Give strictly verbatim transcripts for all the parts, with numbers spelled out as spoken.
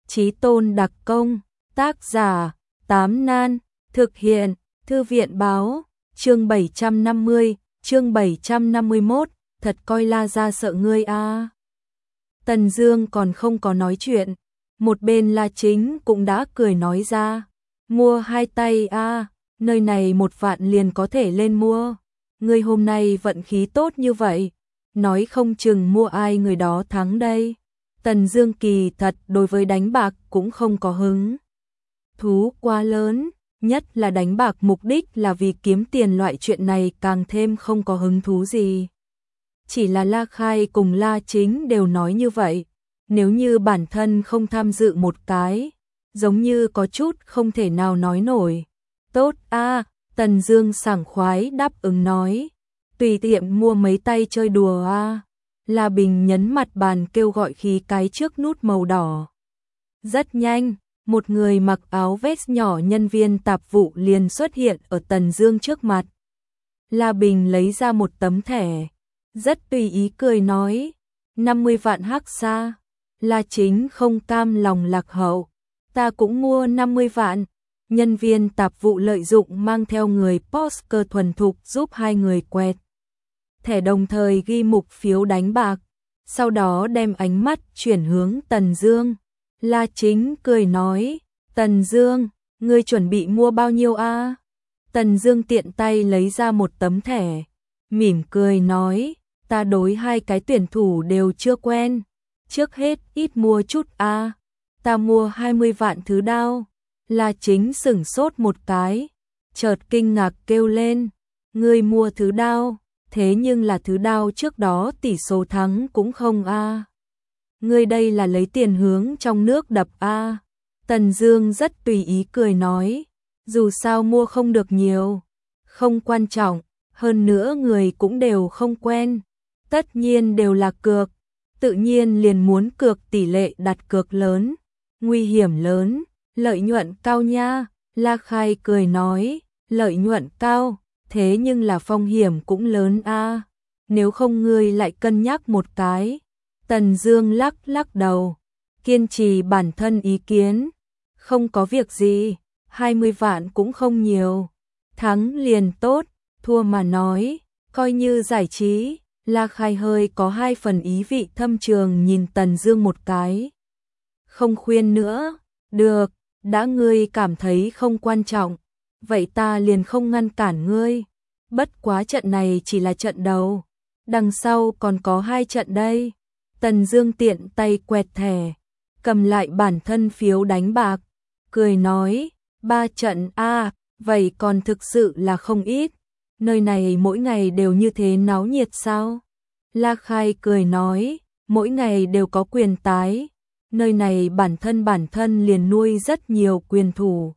Chí tôn đặc công, tác giả, Tám Nan, thực hiện, Thư viện báo, chương bảy trăm năm mươi, chương bảy trăm năm mươi mốt, thật coi La gia sợ ngươi a. À. Tần Dương còn không có nói chuyện, một bên La Chính cũng đã cười nói ra, mua hai tay a, à, nơi này một vạn liền có thể lên mua, ngươi hôm nay vận khí tốt như vậy, nói không chừng mua ai người đó thắng đây. Tần Dương kỳ thật đối với đánh bạc cũng không có hứng thú quá lớn, nhất là đánh bạc mục đích là vì kiếm tiền loại chuyện này càng thêm không có hứng thú gì. Chỉ là La Khai cùng La Chính đều nói như vậy, nếu như bản thân không tham dự một cái, giống như có chút không thể nào nói nổi. Tốt a, à, Tần Dương sảng khoái đáp ứng nói, tùy tiện mua mấy tay chơi đùa a. À. La Bình nhấn mặt bàn kêu gọi khí cái trước nút màu đỏ. Rất nhanh, một người mặc áo vest nhỏ nhân viên tạp vụ liền xuất hiện ở Tần Dương trước mặt. La Bình lấy ra một tấm thẻ, rất tùy ý cười nói, năm mươi vạn hắc sa. La Chính không cam lòng lạc hậu, ta cũng mua năm mươi vạn. Nhân viên tạp vụ lợi dụng mang theo người poker thuần thục giúp hai người quẹt thẻ, đồng thời ghi mục phiếu đánh bạc, sau đó đem ánh mắt chuyển hướng Tần Dương. La Chính cười nói, Tần Dương, ngươi chuẩn bị mua bao nhiêu a? À? Tần Dương tiện tay lấy ra một tấm thẻ, mỉm cười nói, ta đối hai cái tuyển thủ đều chưa quen, trước hết ít mua chút a, à. Ta mua hai mươi vạn thứ đao. La Chính sững sốt một cái, chợt kinh ngạc kêu lên, ngươi mua thứ đao? Thế nhưng là thứ đao trước đó tỷ số thắng cũng không a. À. Ngươi đây là lấy tiền hướng trong nước đập a. À. Tần Dương rất tùy ý cười nói, dù sao mua không được nhiều, không quan trọng, hơn nữa người cũng đều không quen, tất nhiên đều là cược, tự nhiên liền muốn cược tỷ lệ đặt cược lớn, nguy hiểm lớn, lợi nhuận cao nha. La Khai cười nói, lợi nhuận cao, thế nhưng là phong hiểm cũng lớn a. À. Nếu không ngươi lại cân nhắc một cái. Tần Dương lắc lắc đầu, kiên trì bản thân ý kiến, không có việc gì, hai mươi vạn cũng không nhiều, thắng liền tốt, thua mà nói, coi như giải trí. La Khai hơi có hai phần ý vị thâm trường nhìn Tần Dương một cái. Không khuyên nữa, được, đã ngươi cảm thấy không quan trọng, vậy ta liền không ngăn cản ngươi. Bất quá trận này chỉ là trận đầu, đằng sau còn có hai trận đây. Tần Dương tiện tay quẹt thẻ, cầm lại bản thân phiếu đánh bạc, cười nói, ba trận a, à, vậy còn thực sự là không ít. Nơi này mỗi ngày đều như thế náo nhiệt sao? La Khai cười nói, mỗi ngày đều có quyền tái, nơi này bản thân bản thân liền nuôi rất nhiều quyền thủ.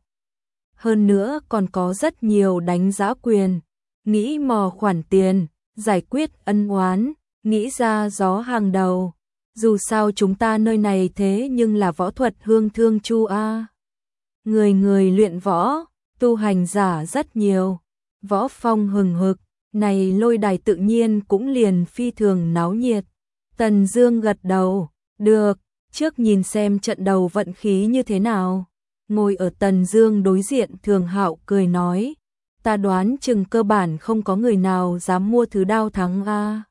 Hơn nữa còn có rất nhiều đánh giá quyền, nghĩ mò khoản tiền, giải quyết ân oán, nghĩ ra gió hàng đầu. Dù sao chúng ta nơi này thế nhưng là võ thuật hương thương chu a. Người người luyện võ, tu hành giả rất nhiều, võ phong hừng hực, này lôi đài tự nhiên cũng liền phi thường náo nhiệt. Tần Dương gật đầu, được, trước nhìn xem trận đầu vận khí như thế nào. Ngồi ở Tần Dương đối diện Thường Hạo cười nói, ta đoán chừng cơ bản không có người nào dám mua thứ đao thắng a.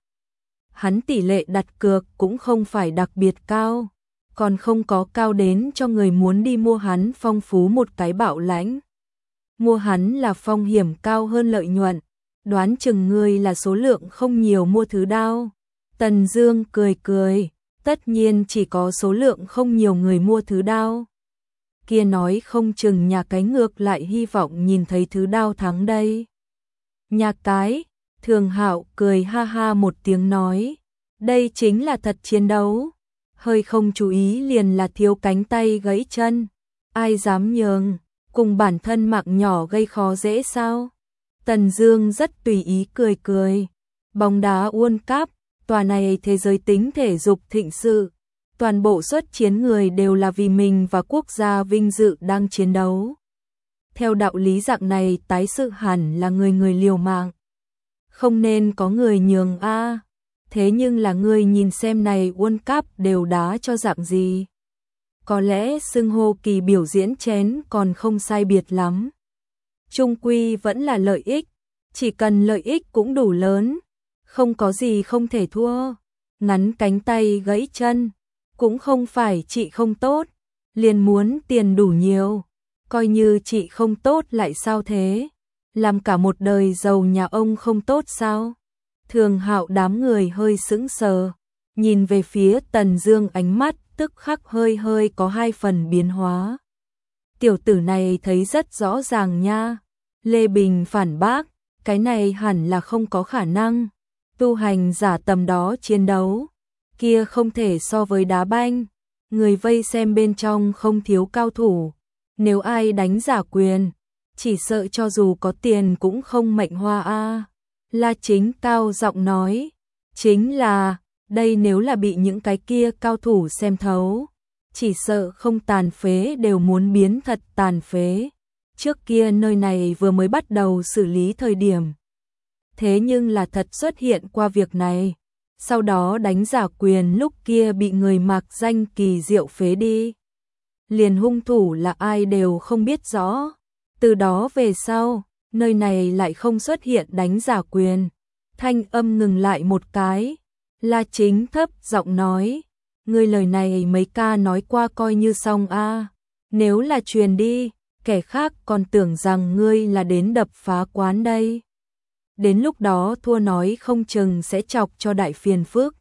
Hắn tỷ lệ đặt cược cũng không phải đặc biệt cao, còn không có cao đến cho người muốn đi mua hắn phong phú một cái bạo lãnh. Mua hắn là phong hiểm cao hơn lợi nhuận, đoán chừng ngươi là số lượng không nhiều mua thứ đao. Tần Dương cười cười, tất nhiên chỉ có số lượng không nhiều người mua thứ đao. Kia nói không chừng nhà cái ngược lại hy vọng nhìn thấy thứ đao thắng đây. Nhà cái, Thường Hạo cười ha ha một tiếng nói, đây chính là thật chiến đấu, hơi không chú ý liền là thiếu cánh tay gãy chân, ai dám nhường, cùng bản thân mạng nhỏ gây khó dễ sao? Tần Dương rất tùy ý cười cười, bóng đá World Cup, tòa này thế giới tính thể dục thịnh sự, toàn bộ xuất chiến người đều là vì mình và quốc gia vinh dự đang chiến đấu. Theo đạo lý dạng này tái sự hẳn là người người liều mạng, không nên có người nhường a. À. Thế nhưng là ngươi nhìn xem này World Cup đều đá cho dạng gì. có lẽ xưng hô kỳ biểu diễn chén còn không sai biệt lắm. Chung quy vẫn là lợi ích, chỉ cần lợi ích cũng đủ lớn, không có gì không thể thua. Ngắn cánh tay gãy chân, cũng không phải chị không tốt, liền muốn tiền đủ nhiều, coi như chị không tốt lại sao thế? Làm cả một đời giàu nhà ông không tốt sao? Thường Hạo đám người hơi sững sờ, nhìn về phía Tần Dương ánh mắt tức khắc hơi hơi có hai phần biến hóa. Tiểu tử này thấy rất rõ ràng nha. Lê Bình phản bác, cái này hẳn là không có khả năng. Tu hành giả tầm đó chiến đấu, kia không thể so với đá banh. Người vây xem bên trong không thiếu cao thủ, nếu ai đánh giả quyền, chỉ sợ cho dù có tiền cũng không mệnh hoa a. La Chính cao giọng nói, chính là, đây nếu là bị những cái kia cao thủ xem thấu, chỉ sợ không tàn phế đều muốn biến thật tàn phế. Trước kia nơi này vừa mới bắt đầu xử lý thời điểm, thế nhưng là thật xuất hiện qua việc này. Sau đó đánh giả quyền lúc kia bị người mạc danh kỳ diệu phế đi. Liền hung thủ là ai đều không biết rõ. Từ đó về sau, nơi này lại không xuất hiện đánh giả quyền. Thanh âm ngừng lại một cái. La Chính thấp giọng nói, ngươi lời này mấy ca nói qua coi như xong a. Nếu là truyền đi, kẻ khác còn tưởng rằng ngươi là đến đập phá quán đây. Đến lúc đó thua nói không chừng sẽ chọc cho đại phiền phức.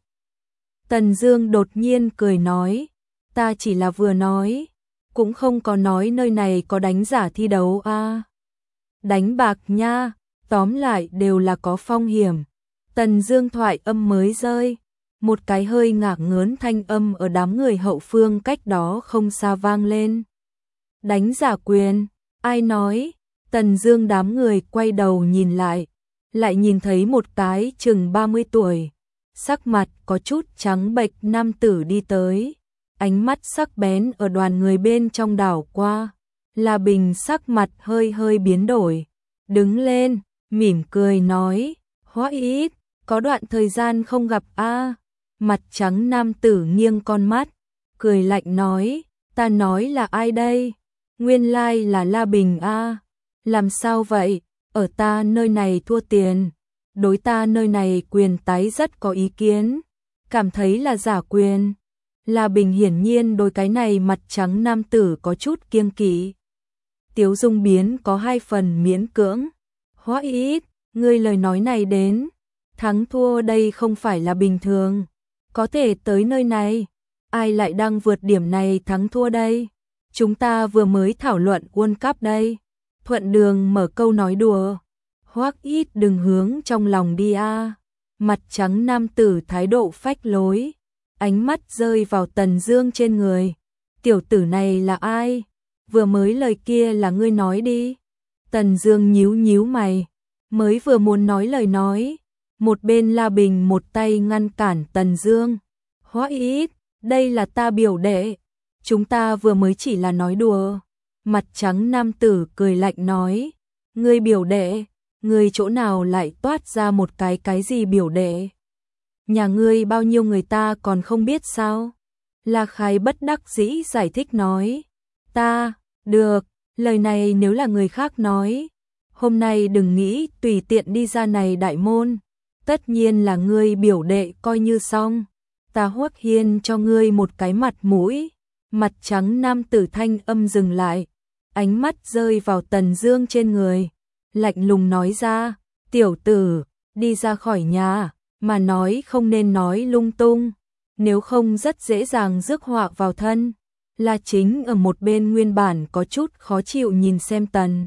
Tần Dương đột nhiên cười nói, ta chỉ là vừa nói, cũng không có nói nơi này có đánh giả thi đấu a. À. Đánh bạc nha, tóm lại đều là có phong hiểm. Tần Dương thoại âm mới rơi, một cái hơi ngạc ngớn thanh âm ở đám người hậu phương cách đó không xa vang lên. Đánh giả quyền, ai nói? Tần Dương đám người quay đầu nhìn lại, lại nhìn thấy một cái chừng ba mươi tuổi, sắc mặt có chút trắng bệch nam tử đi tới, ánh mắt sắc bén ở đoàn người bên trong đảo qua. La Bình sắc mặt hơi hơi biến đổi, đứng lên, mỉm cười nói, hóa ít, có đoạn thời gian không gặp a. Mặt trắng nam tử nghiêng con mắt, cười lạnh nói, ta nói là ai đây? Nguyên lai là La Bình a. Làm sao vậy? Ở ta nơi này thua tiền, đối ta nơi này quyền tái rất có ý kiến, cảm thấy là giả quyền. La Bình hiển nhiên đối cái này mặt trắng nam tử có chút kiêng kỵ. Tiếu dung biến có hai phần miễn cưỡng. Hóa ít, ngươi lời nói này đến, thắng thua đây không phải là bình thường, có thể tới nơi này, ai lại đang vượt điểm này thắng thua đây? Chúng ta vừa mới thảo luận World Cup đây. Thuận đường mở câu nói đùa. Hoắc ít đừng hướng trong lòng đi a. Mặt trắng nam tử thái độ phách lối, ánh mắt rơi vào Tần Dương trên người. Tiểu tử này là ai? Vừa mới lời kia là ngươi nói đi. Tần Dương nhíu nhíu mày, mới vừa muốn nói lời nói, một bên La Bình một tay ngăn cản Tần Dương. Hoắc ít, đây là ta biểu đệ, chúng ta vừa mới chỉ là nói đùa. Mặt trắng nam tử cười lạnh nói, ngươi biểu đệ, ngươi chỗ nào lại toát ra một cái cái gì biểu đệ? Nhà ngươi bao nhiêu người ta còn không biết sao? La Khai bất đắc dĩ giải thích nói, ta, được, lời này nếu là người khác nói, hôm nay đừng nghĩ tùy tiện đi ra này đại môn, tất nhiên là ngươi biểu đệ coi như xong, ta Hoắc Hiên cho ngươi một cái mặt mũi. Mặt trắng nam tử thanh âm dừng lại, ánh mắt rơi vào Tần Dương trên người, lạnh lùng nói ra, tiểu tử, đi ra khỏi nhà, mà nói không nên nói lung tung, nếu không rất dễ dàng rước họa vào thân. La Chính ở một bên nguyên bản có chút khó chịu nhìn xem Tần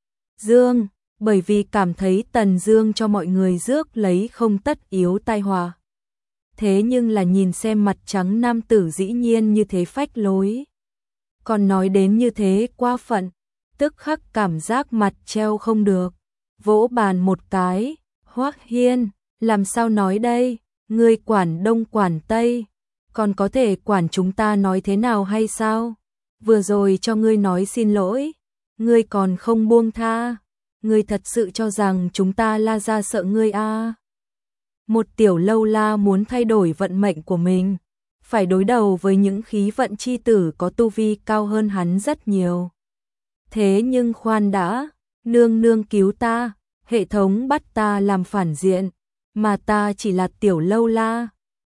Dương, bởi vì cảm thấy Tần Dương cho mọi người rước lấy không tất yếu tai họa. Thế nhưng là nhìn xem mặt trắng nam tử dĩ nhiên như thế phách lối, còn nói đến như thế quá phận, tức khắc cảm giác mặt treo không được, vỗ bàn một cái, Hoắc Hiên, làm sao nói đây, ngươi quản đông quản tây, còn có thể quản chúng ta nói thế nào hay sao? Vừa rồi cho ngươi nói xin lỗi, ngươi còn không buông tha, ngươi thật sự cho rằng chúng ta La gia sợ ngươi a? À? Một tiểu lâu la muốn thay đổi vận mệnh của mình, phải đối đầu với những khí vận chi tử có tu vi cao hơn hắn rất nhiều. Thế nhưng khoan đã, nương nương cứu ta, hệ thống bắt ta làm phản diện, mà ta chỉ là tiểu lâu la,